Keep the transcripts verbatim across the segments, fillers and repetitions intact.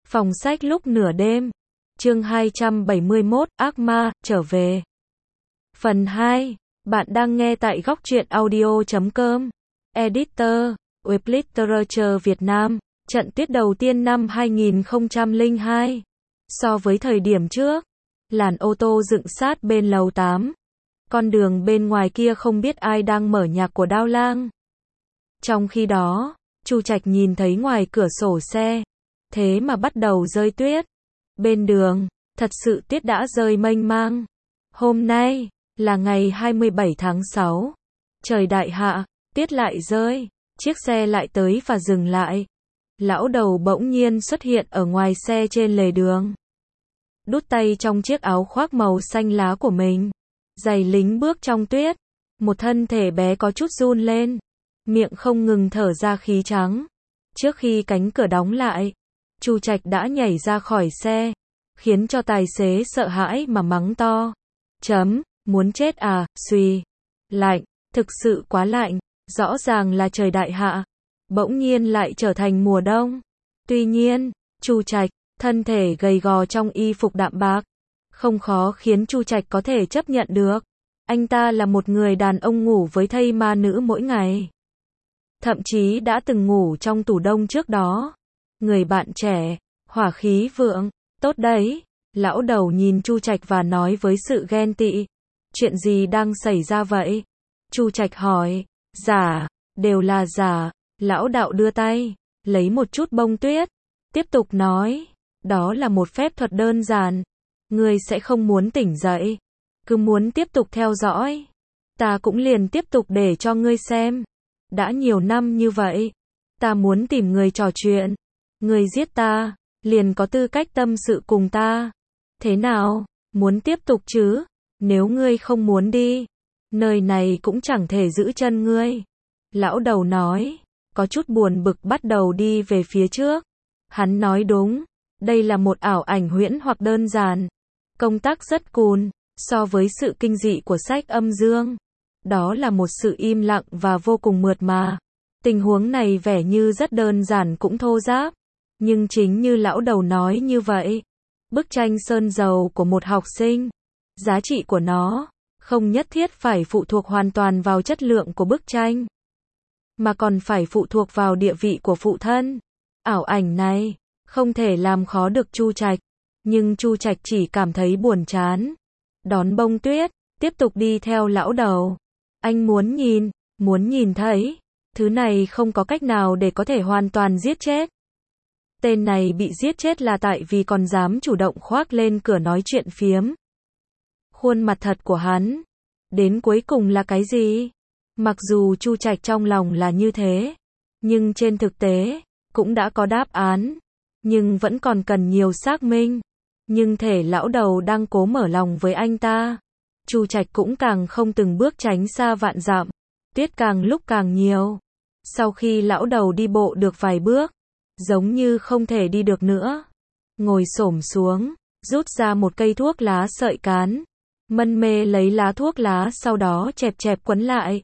Phòng sách lúc nửa đêm. Chương hai trăm bảy mươi mốt, ác ma trở về. Phần hai. Bạn đang nghe tại góc truyện audio chấm com. Editor, Web Literature Việt Nam. Trận tuyết đầu tiên năm hai nghìn không trăm lẻ hai. So với thời điểm trước, làn ô tô dựng sát bên lầu tám. Con đường bên ngoài kia không biết ai đang mở nhạc của Đao Lang. Trong khi đó, Chu Trạch nhìn thấy ngoài cửa sổ xe, thế mà bắt đầu rơi tuyết. Bên đường, thật sự tuyết đã rơi mênh mang. Hôm nay là ngày hai mươi bảy tháng sáu. Trời đại hạ, tuyết lại rơi, chiếc xe lại tới và dừng lại. Lão Đầu bỗng nhiên xuất hiện ở ngoài xe trên lề đường. Đút tay trong chiếc áo khoác màu xanh lá của mình. Giày lính bước trong tuyết. Một thân thể bé có chút run lên. Miệng không ngừng thở ra khí trắng. Trước khi cánh cửa đóng lại, Chu Trạch đã nhảy ra khỏi xe, khiến cho tài xế sợ hãi mà mắng to. Chấm, muốn chết à, xuy. Lạnh, thực sự quá lạnh, rõ ràng là trời đại hạ, bỗng nhiên lại trở thành mùa đông. Tuy nhiên, Chu Trạch, thân thể gầy gò trong y phục đạm bạc, không khó khiến Chu Trạch có thể chấp nhận được. Anh ta là một người đàn ông ngủ với thây ma nữ mỗi ngày. Thậm chí đã từng ngủ trong tủ đông trước đó. Người bạn trẻ, hỏa khí vượng, tốt đấy. Lão Đầu nhìn Chu Trạch và nói với sự ghen tị. Chuyện gì đang xảy ra vậy? Chu Trạch hỏi. Giả, đều là giả. Lão Đạo đưa tay, lấy một chút bông tuyết, tiếp tục nói. Đó là một phép thuật đơn giản. Ngươi sẽ không muốn tỉnh dậy, cứ muốn tiếp tục theo dõi. Ta cũng liền tiếp tục để cho ngươi xem. Đã nhiều năm như vậy, ta muốn tìm người trò chuyện. Ngươi giết ta, liền có tư cách tâm sự cùng ta. Thế nào, muốn tiếp tục chứ? Nếu ngươi không muốn đi, nơi này cũng chẳng thể giữ chân ngươi. Lão Đầu nói, có chút buồn bực bắt đầu đi về phía trước. Hắn nói đúng, đây là một ảo ảnh huyễn hoặc đơn giản. Công tắc rất cùn, so với sự kinh dị của sách âm dương. Đó là một sự im lặng và vô cùng mượt mà. Tình huống này vẻ như rất đơn giản cũng thô ráp. Nhưng chính như Lão Đầu nói như vậy, bức tranh sơn dầu của một học sinh, giá trị của nó không nhất thiết phải phụ thuộc hoàn toàn vào chất lượng của bức tranh, mà còn phải phụ thuộc vào địa vị của phụ thân. Ảo ảnh này không thể làm khó được Chu Trạch, nhưng Chu Trạch chỉ cảm thấy buồn chán. Đón bông tuyết, tiếp tục đi theo Lão Đầu. Anh muốn nhìn, muốn nhìn thấy, thứ này không có cách nào để có thể hoàn toàn giết chết. Tên này bị giết chết là tại vì còn dám chủ động khoác lên cửa nói chuyện phiếm. Khuôn mặt thật của hắn, đến cuối cùng là cái gì? Mặc dù Chu Trạch trong lòng là như thế, nhưng trên thực tế, cũng đã có đáp án. Nhưng vẫn còn cần nhiều xác minh. Nhưng thể Lão Đầu đang cố mở lòng với anh ta. Chu Trạch cũng càng không từng bước tránh xa vạn dặm. Tuyết càng lúc càng nhiều. Sau khi Lão Đầu đi bộ được vài bước, giống như không thể đi được nữa. Ngồi xổm xuống, rút ra một cây thuốc lá sợi cán. Mân mê lấy lá thuốc lá sau đó chẹp chẹp quấn lại.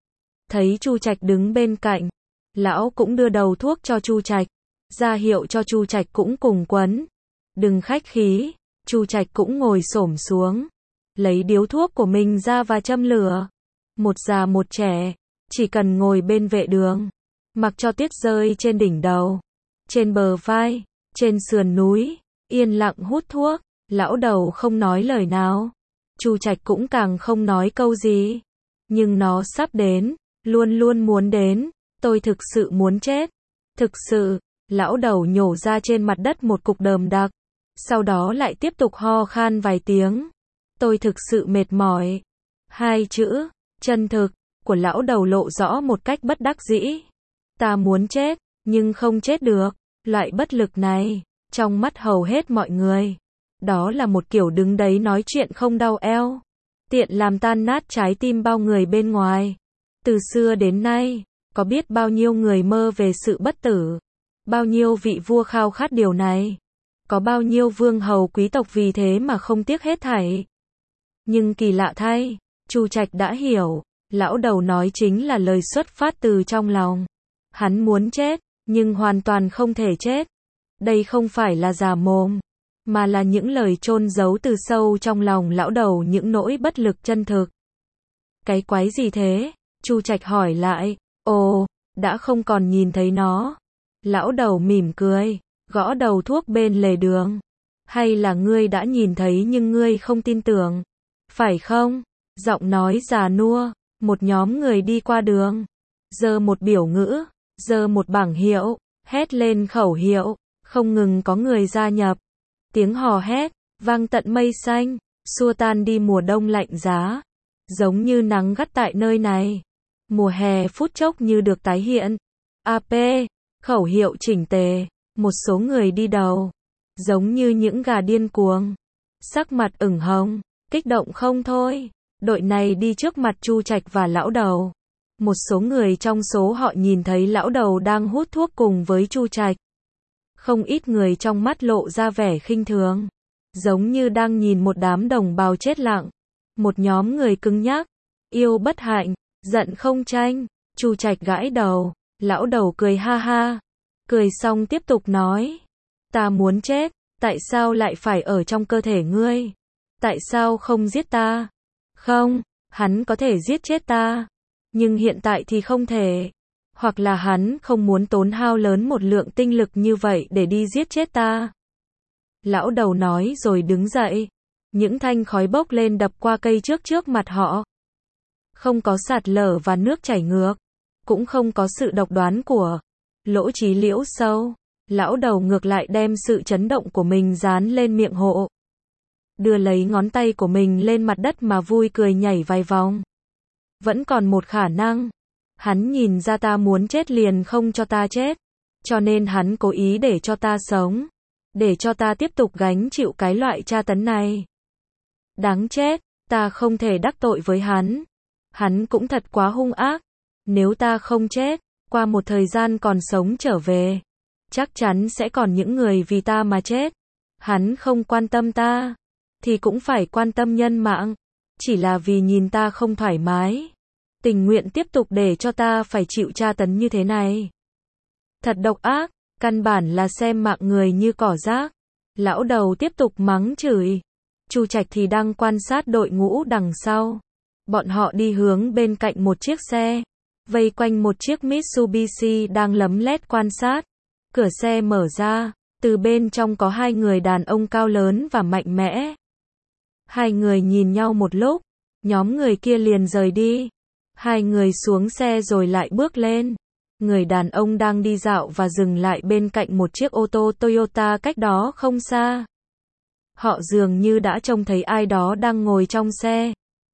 Thấy Chu Trạch đứng bên cạnh, Lão cũng đưa đầu thuốc cho Chu Trạch, ra hiệu cho Chu Trạch cũng cùng quấn. Đừng khách khí, Chu Trạch cũng ngồi xổm xuống, lấy điếu thuốc của mình ra và châm lửa. Một già một trẻ, chỉ cần ngồi bên vệ đường, mặc cho tuyết rơi trên đỉnh đầu, trên bờ vai, trên sườn núi, yên lặng hút thuốc. Lão Đầu không nói lời nào, Chu Trạch cũng càng không nói câu gì. Nhưng nó sắp đến, luôn luôn muốn đến. Tôi thực sự muốn chết. Thực sự. Lão Đầu nhổ ra trên mặt đất một cục đờm đặc, sau đó lại tiếp tục ho khan vài tiếng. Tôi thực sự mệt mỏi. Hai chữ, chân thực, của Lão Đầu lộ rõ một cách bất đắc dĩ. Ta muốn chết, nhưng không chết được. Loại bất lực này, trong mắt hầu hết mọi người, đó là một kiểu đứng đấy nói chuyện không đau eo, tiện làm tan nát trái tim bao người bên ngoài. Từ xưa đến nay, có biết bao nhiêu người mơ về sự bất tử. Bao nhiêu vị vua khao khát điều này. Có bao nhiêu vương hầu quý tộc vì thế mà không tiếc hết thảy. Nhưng kỳ lạ thay, Chu Trạch đã hiểu, Lão Đầu nói chính là lời xuất phát từ trong lòng. Hắn muốn chết, nhưng hoàn toàn không thể chết. Đây không phải là già mồm, mà là những lời chôn giấu từ sâu trong lòng lão đầu, những nỗi bất lực chân thực. Cái quái gì thế? Chu Trạch hỏi lại. Ồ, đã không còn nhìn thấy nó. Lão đầu mỉm cười, gõ đầu thuốc bên lề đường. Hay là ngươi đã nhìn thấy nhưng ngươi không tin tưởng? Phải không? Giọng nói già nua, một nhóm người đi qua đường. Giơ một biểu ngữ, giơ một bảng hiệu, hét lên khẩu hiệu, không ngừng có người gia nhập. Tiếng hò hét, vang tận mây xanh, xua tan đi mùa đông lạnh giá. Giống như nắng gắt tại nơi này. Mùa hè phút chốc như được tái hiện. a pê, khẩu hiệu chỉnh tề, một số người đi đầu. Giống như những gà điên cuồng. Sắc mặt ửng hồng, kích động không thôi. Đội này đi trước mặt Chu Trạch và lão đầu. Một số người trong số họ nhìn thấy lão đầu đang hút thuốc cùng với Chu Trạch. Không ít người trong mắt lộ ra vẻ khinh thường. Giống như đang nhìn một đám đồng bào chết lặng. Một nhóm người cứng nhắc, yêu bất hạnh, giận không tranh. Chu Trạch gãi đầu, lão đầu cười ha ha. Cười xong tiếp tục nói. Ta muốn chết, tại sao lại phải ở trong cơ thể ngươi? Tại sao không giết ta? Không, hắn có thể giết chết ta. Nhưng hiện tại thì không thể. Hoặc là hắn không muốn tốn hao lớn một lượng tinh lực như vậy để đi giết chết ta. Lão đầu nói rồi đứng dậy. Những thanh khói bốc lên đập qua cây trước trước mặt họ. Không có sạt lở và nước chảy ngược. Cũng không có sự độc đoán của Lỗ Chí Liễu sâu. Lão đầu ngược lại đem sự chấn động của mình dán lên miệng hộ. Đưa lấy ngón tay của mình lên mặt đất mà vui cười nhảy vài vòng. Vẫn còn một khả năng. Hắn nhìn ra ta muốn chết liền không cho ta chết. Cho nên hắn cố ý để cho ta sống. Để cho ta tiếp tục gánh chịu cái loại tra tấn này. Đáng chết, ta không thể đắc tội với hắn. Hắn cũng thật quá hung ác. Nếu ta không chết, qua một thời gian còn sống trở về, chắc chắn sẽ còn những người vì ta mà chết. Hắn không quan tâm ta, thì cũng phải quan tâm nhân mạng. Chỉ là vì nhìn ta không thoải mái, tình nguyện tiếp tục để cho ta phải chịu tra tấn như thế này. Thật độc ác, căn bản là xem mạng người như cỏ rác. Lão đầu tiếp tục mắng chửi. Chu Trạch thì đang quan sát đội ngũ đằng sau. Bọn họ đi hướng bên cạnh một chiếc xe, vây quanh một chiếc Mitsubishi đang lấm lét quan sát. Cửa xe mở ra, từ bên trong có hai người đàn ông cao lớn và mạnh mẽ. Hai người nhìn nhau một lúc, nhóm người kia liền rời đi. Hai người xuống xe rồi lại bước lên. Người đàn ông đang đi dạo và dừng lại bên cạnh một chiếc ô tô Toyota cách đó không xa. Họ dường như đã trông thấy ai đó đang ngồi trong xe.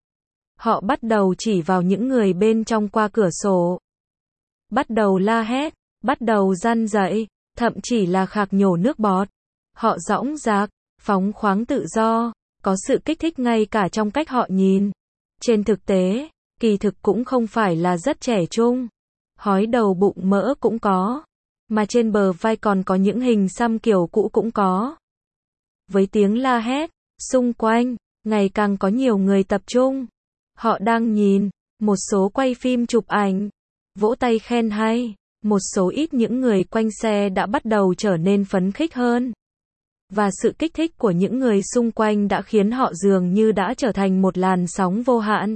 Họ bắt đầu chỉ vào những người bên trong qua cửa sổ. Bắt đầu la hét, bắt đầu răn dậy, thậm chỉ là khạc nhổ nước bọt. Họ dõng dạc, phóng khoáng tự do, có sự kích thích ngay cả trong cách họ nhìn. Trên thực tế, kỳ thực cũng không phải là rất trẻ trung. Hói đầu bụng mỡ cũng có. Mà trên bờ vai còn có những hình xăm kiểu cũ cũng có. Với tiếng la hét, xung quanh, ngày càng có nhiều người tập trung. Họ đang nhìn, một số quay phim chụp ảnh, vỗ tay khen hay, một số ít những người quanh xe đã bắt đầu trở nên phấn khích hơn. Và sự kích thích của những người xung quanh đã khiến họ dường như đã trở thành một làn sóng vô hạn.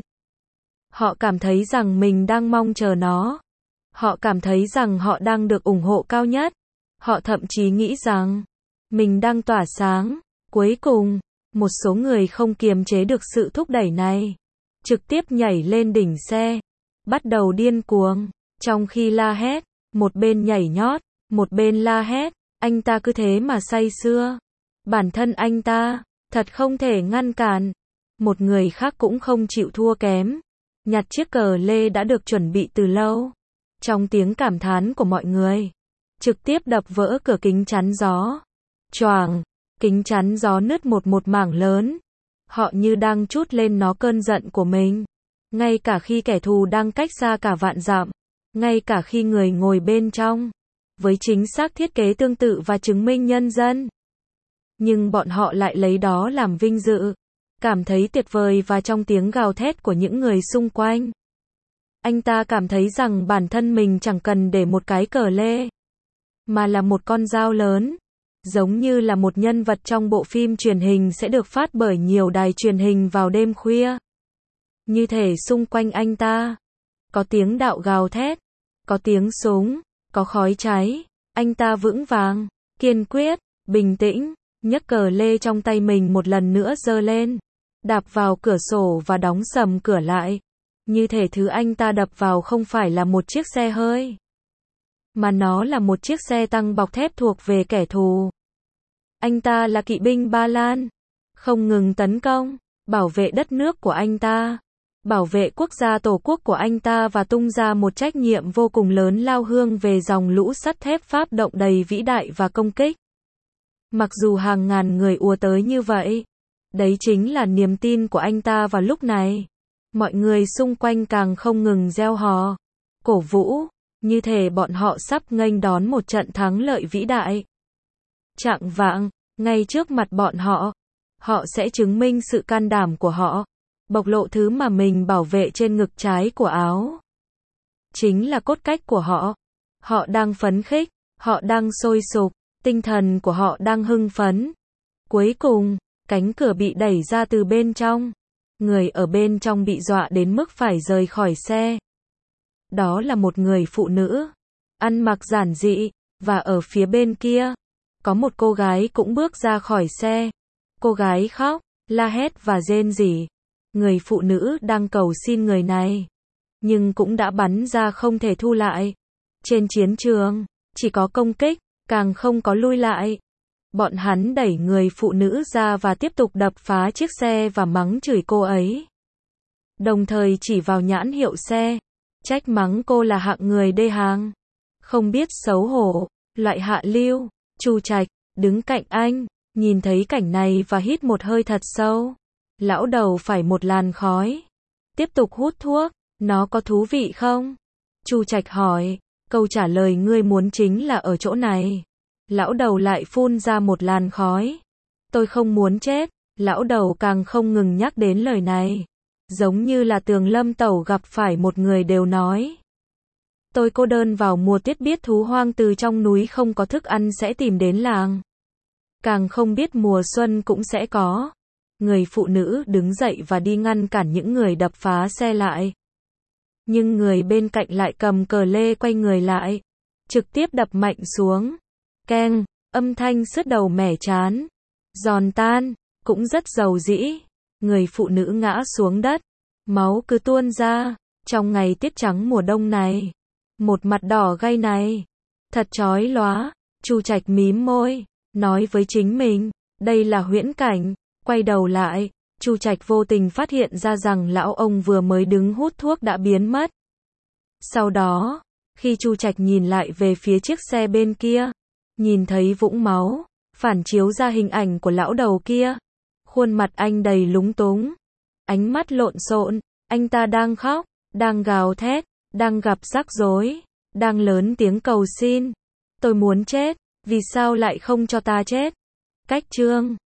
Họ cảm thấy rằng mình đang mong chờ nó. Họ cảm thấy rằng họ đang được ủng hộ cao nhất. Họ thậm chí nghĩ rằng mình đang tỏa sáng. Cuối cùng, một số người không kiềm chế được sự thúc đẩy này, trực tiếp nhảy lên đỉnh xe, bắt đầu điên cuồng, trong khi la hét, một bên nhảy nhót, một bên la hét, anh ta cứ thế mà say sưa. Bản thân anh ta, thật không thể ngăn cản. Một người khác cũng không chịu thua kém, nhặt chiếc cờ lê đã được chuẩn bị từ lâu. Trong tiếng cảm thán của mọi người, trực tiếp đập vỡ cửa kính chắn gió. Choàng, kính chắn gió nứt một một mảng lớn. Họ như đang trút lên nó cơn giận của mình. Ngay cả khi kẻ thù đang cách xa cả vạn dặm. Ngay cả khi người ngồi bên trong, với chính xác thiết kế tương tự và chứng minh nhân dân. Nhưng bọn họ lại lấy đó làm vinh dự. Cảm thấy tuyệt vời và trong tiếng gào thét của những người xung quanh. Anh ta cảm thấy rằng bản thân mình chẳng cần để một cái cờ lê, mà là một con dao lớn. giống như là một nhân vật trong bộ phim truyền hình sẽ được phát bởi nhiều đài truyền hình vào đêm khuya. Như thể xung quanh anh ta, có tiếng đạo gào thét, có tiếng súng, có khói cháy, anh ta vững vàng, kiên quyết, bình tĩnh, nhấc cờ lê trong tay mình một lần nữa giơ lên, đạp vào cửa sổ và đóng sầm cửa lại. Như thể thứ anh ta đập vào không phải là một chiếc xe hơi, mà nó là một chiếc xe tăng bọc thép thuộc về kẻ thù. Anh ta là kỵ binh Ba Lan, không ngừng tấn công, bảo vệ đất nước của anh ta, bảo vệ quốc gia tổ quốc của anh ta và tung ra một trách nhiệm vô cùng lớn lao hương về dòng lũ sắt thép Pháp động đầy vĩ đại và công kích. Mặc dù hàng ngàn người ùa tới như vậy, đấy chính là niềm tin của anh ta vào lúc này. Mọi người xung quanh càng không ngừng reo hò, cổ vũ, như thể bọn họ sắp nghênh đón một trận thắng lợi vĩ đại. Chạng vạng, ngay trước mặt bọn họ, họ sẽ chứng minh sự can đảm của họ, bộc lộ thứ mà mình bảo vệ trên ngực trái của áo. Chính là cốt cách của họ. Họ đang phấn khích, họ đang sôi sục, tinh thần của họ đang hưng phấn. Cuối cùng, cánh cửa bị đẩy ra từ bên trong. Người ở bên trong bị dọa đến mức phải rời khỏi xe. Đó là một người phụ nữ, ăn mặc giản dị, và ở phía bên kia, có một cô gái cũng bước ra khỏi xe. Cô gái khóc, la hét và rên rỉ. Người phụ nữ đang cầu xin người này, nhưng cũng đã bắn ra không thể thu lại. Trên chiến trường, chỉ có công kích, càng không có lui lại. Bọn hắn đẩy người phụ nữ ra và tiếp tục đập phá chiếc xe và mắng chửi cô ấy. Đồng thời chỉ vào nhãn hiệu xe, trách mắng cô là hạng người đê hàng, không biết xấu hổ, loại hạ lưu. Chu Trạch đứng cạnh anh, nhìn thấy cảnh này và hít một hơi thật sâu. Lão đầu phải một làn khói, tiếp tục hút thuốc, nó có thú vị không? Chu Trạch hỏi, câu trả lời ngươi muốn chính là ở chỗ này. Lão đầu lại phun ra một làn khói. Tôi không muốn chết. Lão đầu càng không ngừng nhắc đến lời này, giống như là Tường Lâm Tẩu gặp phải một người đều nói. Tôi cô đơn vào mùa tuyết, biết thú hoang từ trong núi không có thức ăn sẽ tìm đến làng. Càng không biết mùa xuân cũng sẽ có. Người phụ nữ đứng dậy và đi ngăn cản những người đập phá xe lại. Nhưng người bên cạnh lại cầm cờ lê quay người lại, trực tiếp đập mạnh xuống. Keng, âm thanh sứt đầu mẻ chán, giòn tan, cũng rất dầu dĩ. Người phụ nữ ngã xuống đất, máu cứ tuôn ra. Trong ngày tiết trắng mùa đông này, một mặt đỏ gay này, thật chói lóa. Chu Trạch mím môi, nói với chính mình, đây là huyễn cảnh. Quay đầu lại, Chu Trạch vô tình phát hiện ra rằng lão ông vừa mới đứng hút thuốc đã biến mất. Sau đó, khi Chu Trạch nhìn lại về phía chiếc xe bên kia, nhìn thấy vũng máu, phản chiếu ra hình ảnh của lão đầu kia. Khuôn mặt anh đầy lúng túng, ánh mắt lộn xộn, anh ta đang khóc, đang gào thét, đang gặp rắc rối, đang lớn tiếng cầu xin. Tôi muốn chết, vì sao lại không cho ta chết? Cách chương